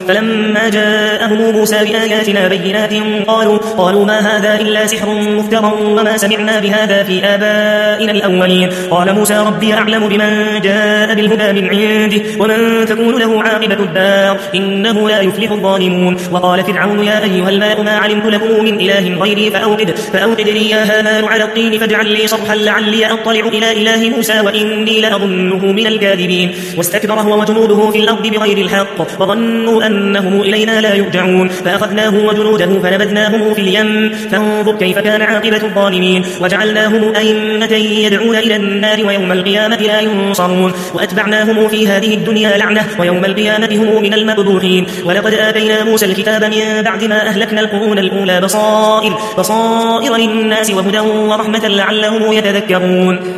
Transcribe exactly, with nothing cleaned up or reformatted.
فلما جاءهم موسى بآياتنا بينات قالوا, قالوا ما هذا إلا سحر مفترى وما سمعنا بهذا في آبائنا الأولين. قال موسى ربي أعلم بمن جاء بالهدى من عنده ومن تكون له عاقبة الدار إنه لا يفلح الظالمون. وقال فرعون يا أيها الملأ ما علمت لكم من إله غيري فأوقد, فأوقد لي يا هامان على الطين فاجعل لي صرحا لعلي أطلع إلى إله موسى وإني لأظنه من الكاذبين. واستكبر هو وجنوده في الأرض بغير الحق وظنوا أنهم إلينا لا يرجعون فأخذناه وجنوده فنبذناهم في اليم فانظر كيف كان عاقبة الظالمين. وجعلناهم أئمة يدعون إلى النار ويوم القيامة لا ينصرون. وأتبعناهم في هذه الدنيا لعنة ويوم القيامة هم من المقبوحين. ولقد آتينا موسى الكتاب من بعد ما أهلكنا القرون الأولى بصائر, بصائر للناس وهدى ورحمة لعلهم يتذكرون.